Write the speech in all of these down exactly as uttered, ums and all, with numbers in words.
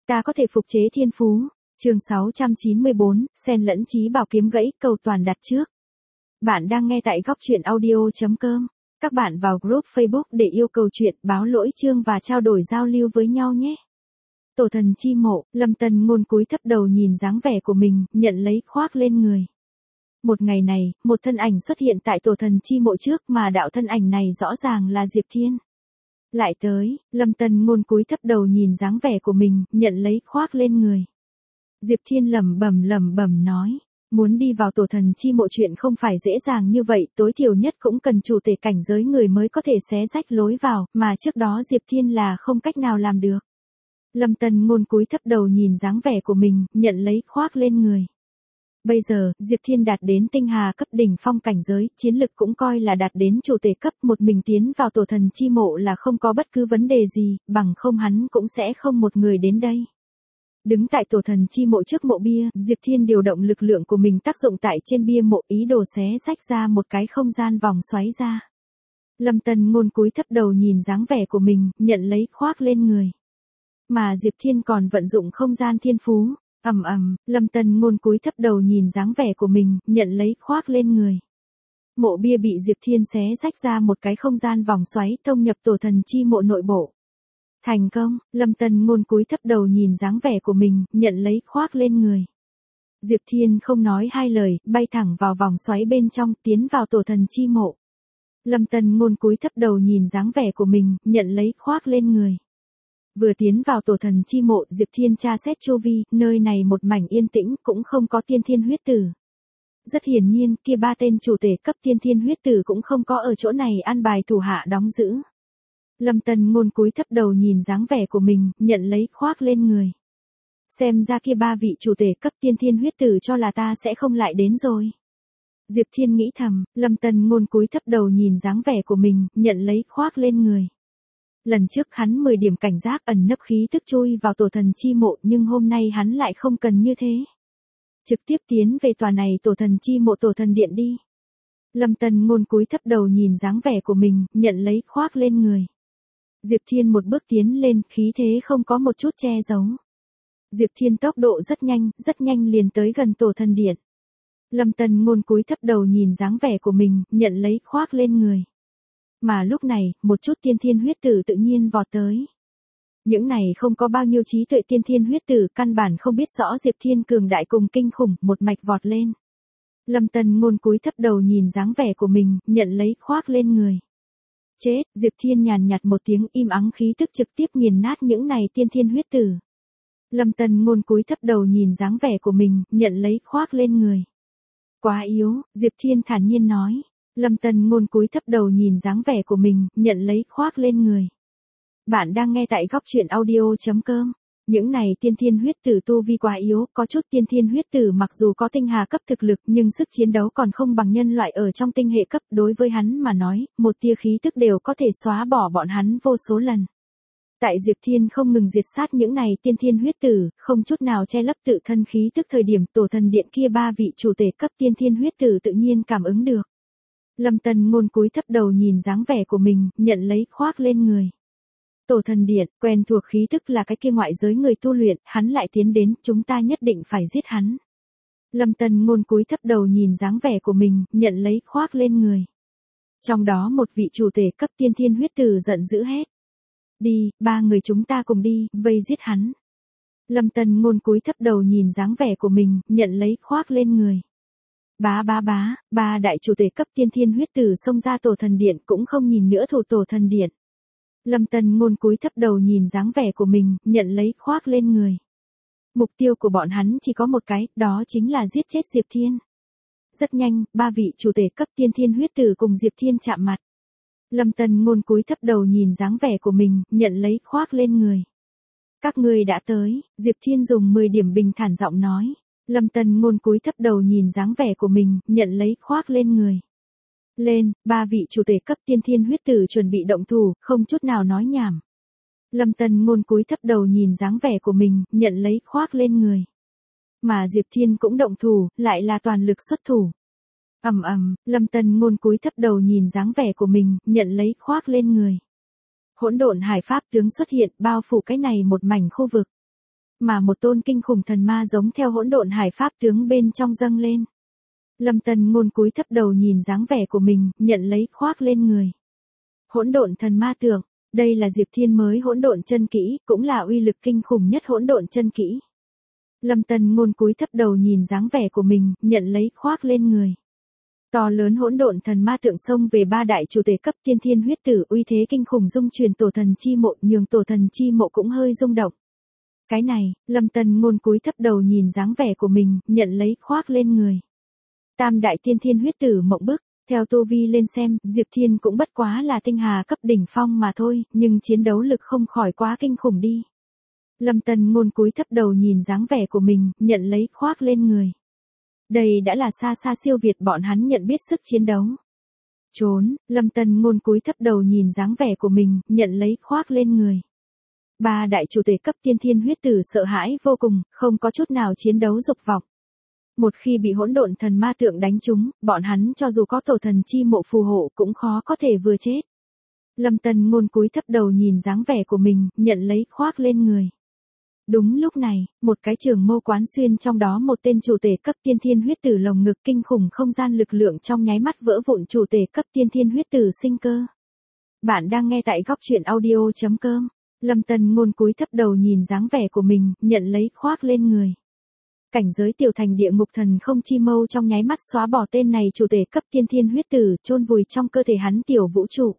Ta có thể phục chế thiên phú. Chương sáu trăm chín mươi bốn, Sen lẫn trí bảo kiếm gãy, cầu toàn đặt trước. Bạn đang nghe tại góc truyện audio chấm com. Các bạn vào group Facebook để yêu cầu chuyện, báo lỗi chương và trao đổi giao lưu với nhau nhé. Tổ thần chi mộ, Lâm Tân Ngôn cúi thấp đầu nhìn dáng vẻ của mình, nhận lấy khoác lên người. Một ngày này, một thân ảnh xuất hiện tại tổ thần chi mộ trước mà đạo thân ảnh này rõ ràng là Diệp Thiên. Lại tới, Lâm Tân Ngôn cúi thấp đầu nhìn dáng vẻ của mình, nhận lấy khoác lên người. Diệp Thiên lẩm bẩm lẩm bẩm nói, muốn đi vào tổ thần chi mộ chuyện không phải dễ dàng như vậy, tối thiểu nhất cũng cần chủ thể cảnh giới người mới có thể xé rách lối vào, mà trước đó Diệp Thiên là không cách nào làm được. Lâm Tân Ngôn cúi thấp đầu nhìn dáng vẻ của mình, nhận lấy khoác lên người. Bây giờ, Diệp Thiên đạt đến tinh hà cấp đỉnh phong cảnh giới, chiến lực cũng coi là đạt đến chủ thể cấp, một mình tiến vào tổ thần chi mộ là không có bất cứ vấn đề gì, bằng không hắn cũng sẽ không một người đến đây. Đứng tại tổ thần chi mộ trước mộ bia, Diệp Thiên điều động lực lượng của mình tác dụng tại trên bia mộ, ý đồ xé rách ra một cái không gian vòng xoáy ra. Lâm Tân Ngôn cúi thấp đầu nhìn dáng vẻ của mình, nhận lấy khoác lên người. Mà Diệp Thiên còn vận dụng không gian thiên phú. Ầm ầm, Lâm Tân Ngôn cúi thấp đầu nhìn dáng vẻ của mình, nhận lấy khoác lên người. Mộ bia bị Diệp Thiên xé rách ra một cái không gian vòng xoáy, thông nhập tổ thần chi mộ nội bộ. Thành công, Lâm Tân Ngôn cúi thấp đầu nhìn dáng vẻ của mình, nhận lấy khoác lên người. Diệp Thiên không nói hai lời, bay thẳng vào vòng xoáy bên trong, tiến vào tổ thần chi mộ. Lâm Tân Ngôn cúi thấp đầu nhìn dáng vẻ của mình, nhận lấy khoác lên người. Vừa tiến vào tổ thần chi mộ, Diệp Thiên tra xét chu vi, nơi này một mảnh yên tĩnh, cũng không có tiên thiên huyết tử. Rất hiển nhiên, kia ba tên chủ thể cấp tiên thiên huyết tử cũng không có ở chỗ này an bài thủ hạ đóng giữ. Lâm Tân Ngôn cúi thấp đầu nhìn dáng vẻ của mình, nhận lấy khoác lên người. Xem ra kia ba vị chủ thể cấp tiên thiên huyết tử cho là ta sẽ không lại đến rồi. Diệp Thiên nghĩ thầm, Lâm Tân Ngôn cúi thấp đầu nhìn dáng vẻ của mình, nhận lấy khoác lên người. Lần trước hắn mười điểm cảnh giác ẩn nấp khí tức chui vào tổ thần chi mộ, nhưng hôm nay hắn lại không cần như thế. Trực tiếp tiến về tòa này tổ thần chi mộ tổ thần điện đi. Lâm Tân Ngôn cúi thấp đầu nhìn dáng vẻ của mình, nhận lấy khoác lên người. Diệp Thiên một bước tiến lên, khí thế không có một chút che giấu. Diệp Thiên tốc độ rất nhanh, rất nhanh liền tới gần tổ thần điện. Lâm Tân Ngôn cúi thấp đầu nhìn dáng vẻ của mình, nhận lấy khoác lên người. Mà lúc này, một chút tiên thiên huyết tử tự nhiên vọt tới. Những này không có bao nhiêu trí tuệ tiên thiên huyết tử, căn bản không biết rõ Diệp Thiên cường đại cùng kinh khủng, một mạch vọt lên. Lâm Tân Ngôn cúi thấp đầu nhìn dáng vẻ của mình, nhận lấy khoác lên người. Chết, Diệp Thiên nhàn nhạt một tiếng, im ắng khí tức trực tiếp nghiền nát những này tiên thiên huyết tử. Lâm Tân Ngôn cúi thấp đầu nhìn dáng vẻ của mình, nhận lấy khoác lên người. Quá yếu, Diệp Thiên thản nhiên nói. Lâm Tân Ngôn cúi thấp đầu nhìn dáng vẻ của mình, nhận lấy khoác lên người. Bạn đang nghe tại góc truyện audio chấm com. Những này tiên thiên huyết tử tu vi quá yếu, có chút tiên thiên huyết tử mặc dù có tinh hà cấp thực lực nhưng sức chiến đấu còn không bằng nhân loại ở trong tinh hệ cấp, đối với hắn mà nói, một tia khí tức đều có thể xóa bỏ bọn hắn vô số lần. Tại Diệp Thiên không ngừng diệt sát những này tiên thiên huyết tử, không chút nào che lấp tự thân khí tức thời điểm tổ thần điện kia ba vị chủ thể cấp tiên thiên huyết tử tự nhiên cảm ứng được. Lâm Tân Ngôn cúi thấp đầu nhìn dáng vẻ của mình, nhận lấy khoác lên người. Tổ thần điện, quen thuộc khí tức là cái kia ngoại giới người tu luyện, hắn lại tiến đến, chúng ta nhất định phải giết hắn. Lâm Tân Ngôn cúi thấp đầu nhìn dáng vẻ của mình, nhận lấy khoác lên người. Trong đó một vị chủ thể cấp tiên thiên huyết tử giận dữ hét. Đi, ba người chúng ta cùng đi, vây giết hắn. Lâm Tân Ngôn cúi thấp đầu nhìn dáng vẻ của mình, nhận lấy khoác lên người. Bá bá bá, ba đại chủ thể cấp tiên thiên huyết tử xông ra tổ thần điện cũng không nhìn nữa thủ tổ thần điện. Lâm Tân Ngôn cúi thấp đầu nhìn dáng vẻ của mình, nhận lấy khoác lên người. Mục tiêu của bọn hắn chỉ có một cái, đó chính là giết chết Diệp Thiên. Rất nhanh, ba vị chủ thể cấp tiên thiên huyết tử cùng Diệp Thiên chạm mặt. Lâm Tân Ngôn cúi thấp đầu nhìn dáng vẻ của mình, nhận lấy khoác lên người. Các ngươi đã tới, Diệp Thiên dùng mười điểm bình thản giọng nói. Lâm Tân Ngôn cúi thấp đầu nhìn dáng vẻ của mình, nhận lấy khoác lên người. Lên, ba vị chủ thể cấp tiên thiên huyết tử chuẩn bị động thủ, không chút nào nói nhảm. Lâm Tân Ngôn cúi thấp đầu nhìn dáng vẻ của mình, nhận lấy khoác lên người. Mà Diệp Thiên cũng động thủ, lại là toàn lực xuất thủ. Ầm ầm, Lâm Tân Ngôn cúi thấp đầu nhìn dáng vẻ của mình, nhận lấy khoác lên người. Hỗn độn hải pháp tướng xuất hiện, bao phủ cái này một mảnh khu vực. Mà một tôn kinh khủng thần ma giống theo hỗn độn hải pháp tướng bên trong dâng lên. Lâm Tân Ngôn cúi thấp đầu nhìn dáng vẻ của mình, nhận lấy khoác lên người. Hỗn độn thần ma tượng, đây là Diệp Thiên mới hỗn độn chân kỹ, cũng là uy lực kinh khủng nhất hỗn độn chân kỹ. Lâm Tân Ngôn cúi thấp đầu nhìn dáng vẻ của mình, nhận lấy khoác lên người. To lớn hỗn độn thần ma tượng xông về ba đại chủ thể cấp tiên thiên huyết tử, uy thế kinh khủng dung truyền tổ thần chi mộ, nhường tổ thần chi mộ cũng hơi rung động. Cái này, Lâm Tân Ngôn cúi thấp đầu nhìn dáng vẻ của mình, nhận lấy khoác lên người. Tam đại tiên thiên huyết tử mộng bức, theo tu vi lên xem, Diệp Thiên cũng bất quá là tinh hà cấp đỉnh phong mà thôi, nhưng chiến đấu lực không khỏi quá kinh khủng đi. Lâm Tân Ngôn cúi thấp đầu nhìn dáng vẻ của mình, nhận lấy khoác lên người. Đây đã là xa xa siêu việt bọn hắn nhận biết sức chiến đấu. Trốn, Lâm Tân Ngôn cúi thấp đầu nhìn dáng vẻ của mình, nhận lấy khoác lên người. Ba đại chủ thể cấp tiên thiên huyết tử sợ hãi vô cùng, không có chút nào chiến đấu dục vọng. Một khi bị hỗn độn thần ma tượng đánh trúng, bọn hắn cho dù có tổ thần chi mộ phù hộ cũng khó có thể vừa chết. Lâm Tân Ngôn cúi thấp đầu nhìn dáng vẻ của mình, nhận lấy khoác lên người. Đúng lúc này, một cái trường mâu quán xuyên trong đó một tên chủ thể cấp tiên thiên huyết tử lồng ngực, kinh khủng không gian lực lượng trong nháy mắt vỡ vụn chủ thể cấp tiên thiên huyết tử sinh cơ. Bạn đang nghe tại góc truyện audio chấm com. Lâm Tân Ngôn cúi thấp đầu nhìn dáng vẻ của mình, nhận lấy khoác lên người. Cảnh giới tiểu thành địa ngục thần không chi mâu trong nháy mắt xóa bỏ tên này chủ thể cấp tiên thiên huyết tử, chôn vùi trong cơ thể hắn tiểu vũ trụ.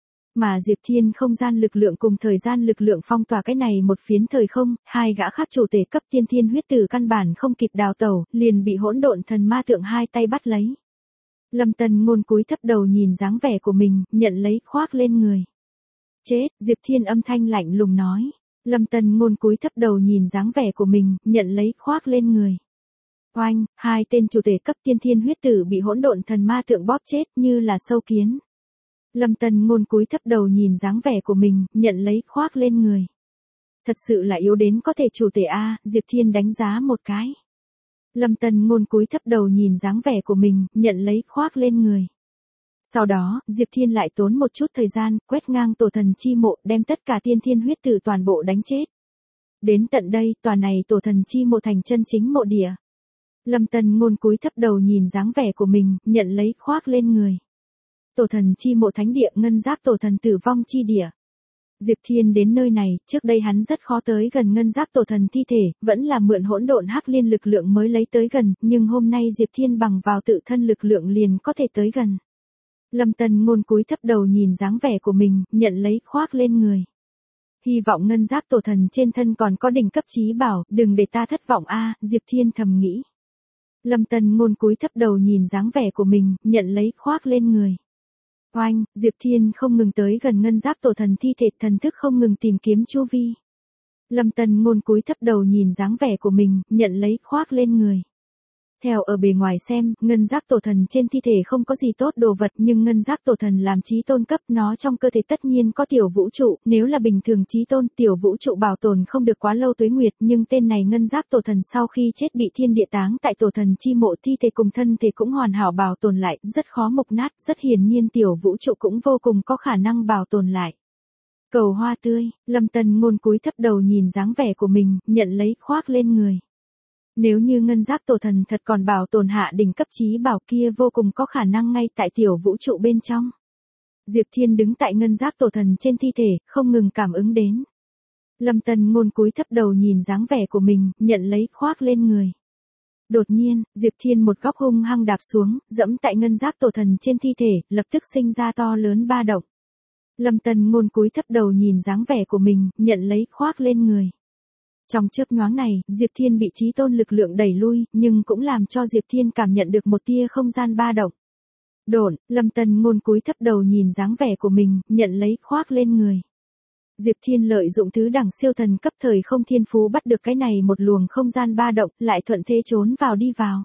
Mà Diệp Thiên không gian lực lượng cùng thời gian lực lượng phong tỏa cái này một phiến thời không, hai gã khác chủ thể cấp tiên thiên huyết tử căn bản không kịp đào tẩu, liền bị hỗn độn thần ma tượng hai tay bắt lấy. Lâm Tân Ngôn cúi thấp đầu nhìn dáng vẻ của mình, nhận lấy khoác lên người. Chết, Diệp Thiên âm thanh lạnh lùng nói. Lâm Tân Ngôn cúi thấp đầu nhìn dáng vẻ của mình, nhận lấy khoác lên người. Oanh, hai tên chủ thể cấp tiên thiên huyết tử bị hỗn độn thần ma tượng bóp chết như là sâu kiến. Lâm Tân Ngôn cúi thấp đầu nhìn dáng vẻ của mình, nhận lấy khoác lên người. Thật sự là yếu đến có thể chủ thể A, Diệp Thiên đánh giá một cái. Lâm Tân Ngôn cúi thấp đầu nhìn dáng vẻ của mình, nhận lấy khoác lên người. Sau đó, Diệp Thiên lại tốn một chút thời gian, quét ngang tổ thần chi mộ, đem tất cả tiên thiên huyết tử toàn bộ đánh chết. Đến tận đây, tòa này tổ thần chi mộ thành chân chính mộ địa. Lâm Tân Ngôn cúi thấp đầu nhìn dáng vẻ của mình, nhận lấy khoác lên người. Tổ thần chi mộ thánh địa, ngân giáp tổ thần tử vong chi địa. Diệp Thiên đến nơi này, trước đây hắn rất khó tới gần ngân giáp tổ thần thi thể, vẫn là mượn hỗn độn hắc liên lực lượng mới lấy tới gần, nhưng hôm nay Diệp Thiên bằng vào tự thân lực lượng liền có thể tới gần. Lâm Tân Ngôn cúi thấp đầu nhìn dáng vẻ của mình, nhận lấy khoác lên người. Hy vọng ngân giáp tổ thần trên thân còn có đỉnh cấp chí bảo, đừng để ta thất vọng a, Diệp Thiên thầm nghĩ. Lâm Tân Ngôn cúi thấp đầu nhìn dáng vẻ của mình, nhận lấy khoác lên người. Oanh, Diệp Thiên không ngừng tới gần ngân giáp tổ thần thi thể, thần thức không ngừng tìm kiếm chu vi. Lâm Tân Ngôn cúi thấp đầu nhìn dáng vẻ của mình, nhận lấy khoác lên người. Theo ở bề ngoài xem, ngân giác tổ thần trên thi thể không có gì tốt đồ vật, nhưng ngân giác tổ thần làm chí tôn cấp, nó trong cơ thể tất nhiên có tiểu vũ trụ, nếu là bình thường chí tôn, tiểu vũ trụ bảo tồn không được quá lâu tuế nguyệt, nhưng tên này ngân giác tổ thần sau khi chết bị thiên địa táng tại tổ thần chi mộ, thi thể cùng thân thể cũng hoàn hảo bảo tồn lại, rất khó mục nát, rất hiển nhiên tiểu vũ trụ cũng vô cùng có khả năng bảo tồn lại. Cầu hoa tươi, Lâm Tân Ngôn cúi thấp đầu nhìn dáng vẻ của mình, nhận lấy khoác lên người. Nếu như ngân giác tổ thần thật còn bảo tồn hạ đỉnh cấp chí bảo kia vô cùng có khả năng ngay tại tiểu vũ trụ bên trong. Diệp Thiên đứng tại ngân giác tổ thần trên thi thể, không ngừng cảm ứng đến. Lâm Tân Ngôn cúi thấp đầu nhìn dáng vẻ của mình, nhận lấy khoác lên người. Đột nhiên, Diệp Thiên một góc hung hăng đạp xuống, dẫm tại ngân giác tổ thần trên thi thể, lập tức sinh ra to lớn ba động. Lâm Tân Ngôn cúi thấp đầu nhìn dáng vẻ của mình, nhận lấy khoác lên người. Trong chớp nhoáng này, Diệp Thiên bị chí tôn lực lượng đẩy lui, nhưng cũng làm cho Diệp Thiên cảm nhận được một tia không gian ba động. Độn, Lâm Tân Ngôn cúi thấp đầu nhìn dáng vẻ của mình, nhận lấy khoác lên người. Diệp Thiên lợi dụng thứ đẳng siêu thần cấp thời không thiên phú bắt được cái này một luồng không gian ba động, lại thuận thế trốn vào đi vào.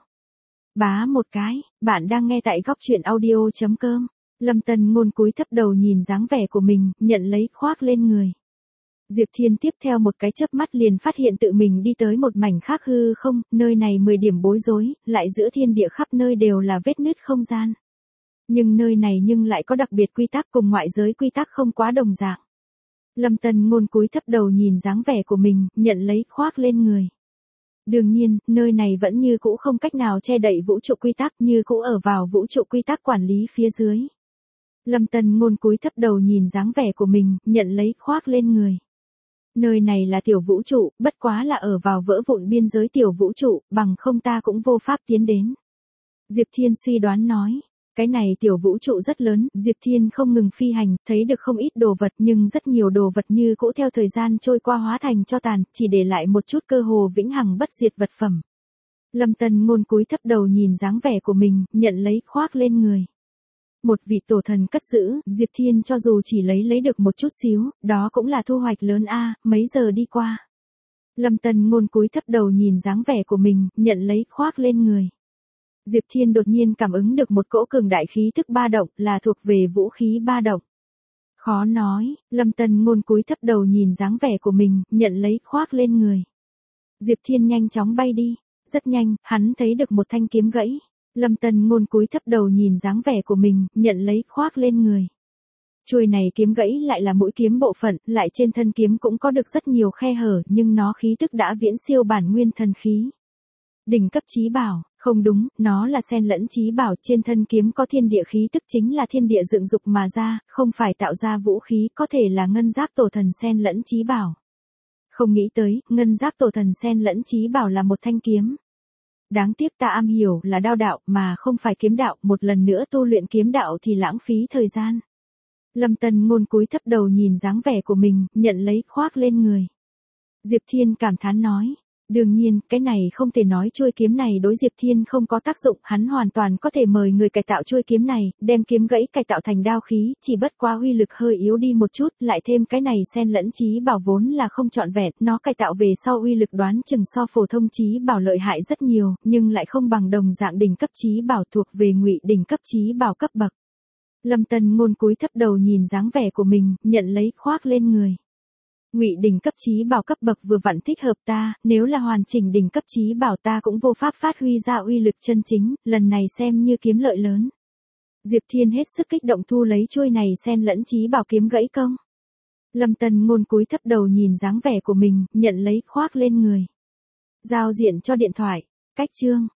Bá một cái, bạn đang nghe tại góc truyện audio chấm com. Lâm Tân Ngôn cúi thấp đầu nhìn dáng vẻ của mình, nhận lấy khoác lên người. Diệp Thiên tiếp theo một cái chớp mắt liền phát hiện tự mình đi tới một mảnh khác hư không, nơi này mười điểm bối rối, lại giữa thiên địa khắp nơi đều là vết nứt không gian. Nhưng nơi này nhưng lại có đặc biệt quy tắc cùng ngoại giới quy tắc không quá đồng dạng. Lâm Tân Ngôn cúi thấp đầu nhìn dáng vẻ của mình, nhận lấy khoác lên người. Đương nhiên, nơi này vẫn như cũ không cách nào che đậy vũ trụ quy tắc, như cũ ở vào vũ trụ quy tắc quản lý phía dưới. Lâm Tân Ngôn cúi thấp đầu nhìn dáng vẻ của mình, nhận lấy khoác lên người. Nơi này là tiểu vũ trụ, bất quá là ở vào vỡ vụn biên giới tiểu vũ trụ, bằng không ta cũng vô pháp tiến đến. Diệp Thiên suy đoán nói. Cái này tiểu vũ trụ rất lớn, Diệp Thiên không ngừng phi hành, thấy được không ít đồ vật nhưng rất nhiều đồ vật như cũ theo thời gian trôi qua hóa thành cho tàn, chỉ để lại một chút cơ hồ vĩnh hằng bất diệt vật phẩm. Lâm Tân Ngôn cúi thấp đầu nhìn dáng vẻ của mình, nhận lấy khoác lên người. Một vị tổ thần cất giữ, Diệp Thiên cho dù chỉ lấy lấy được một chút xíu, đó cũng là thu hoạch lớn a, mấy giờ đi qua. Lâm Tân Ngôn cúi thấp đầu nhìn dáng vẻ của mình, nhận lấy khoác lên người. Diệp Thiên đột nhiên cảm ứng được một cỗ cường đại khí tức ba động, là thuộc về vũ khí ba động. Khó nói, Lâm Tân Ngôn cúi thấp đầu nhìn dáng vẻ của mình, nhận lấy khoác lên người. Diệp Thiên nhanh chóng bay đi, rất nhanh, hắn thấy được một thanh kiếm gãy. Lâm Tân Ngôn cúi thấp đầu nhìn dáng vẻ của mình, nhận lấy khoác lên người. Chuôi này kiếm gãy lại là mũi kiếm bộ phận, lại trên thân kiếm cũng có được rất nhiều khe hở, nhưng nó khí tức đã viễn siêu bản nguyên thần khí. Đỉnh cấp chí bảo, không đúng, nó là xen lẫn chí bảo, trên thân kiếm có thiên địa khí tức chính là thiên địa dựng dục mà ra, không phải tạo ra vũ khí, có thể là ngân giáp tổ thần xen lẫn chí bảo. Không nghĩ tới, ngân giáp tổ thần xen lẫn chí bảo là một thanh kiếm. Đáng tiếc ta am hiểu là đao đạo mà không phải kiếm đạo, một lần nữa tu luyện kiếm đạo thì lãng phí thời gian. Lâm Tân Ngôn cúi thấp đầu nhìn dáng vẻ của mình, nhận lấy khoác lên người. Diệp Thiên cảm thán nói. Đương nhiên, cái này không thể nói chuôi kiếm này đối Diệp Thiên không có tác dụng, hắn hoàn toàn có thể mời người cải tạo chuôi kiếm này, đem kiếm gãy cải tạo thành đao khí, chỉ bất quá uy lực hơi yếu đi một chút, lại thêm cái này xen lẫn chí bảo vốn là không trọn vẹn, nó cải tạo về sau uy lực đoán chừng so phổ thông chí bảo lợi hại rất nhiều, nhưng lại không bằng đồng dạng đỉnh cấp chí bảo thuộc về ngụy đỉnh cấp chí bảo cấp bậc. Lâm Tân Ngôn cúi thấp đầu nhìn dáng vẻ của mình, nhận lấy khoác lên người. Ngụy đỉnh cấp chí bảo cấp bậc vừa vặn thích hợp ta, nếu là hoàn chỉnh đỉnh cấp chí bảo ta cũng vô pháp phát huy ra uy lực chân chính, lần này xem như kiếm lợi lớn. Diệp Thiên hết sức kích động thu lấy chuôi này xen lẫn chí bảo kiếm gãy công. Lâm Tân Ngôn cúi thấp đầu nhìn dáng vẻ của mình, nhận lấy khoác lên người. Giao diện cho điện thoại, cách chương.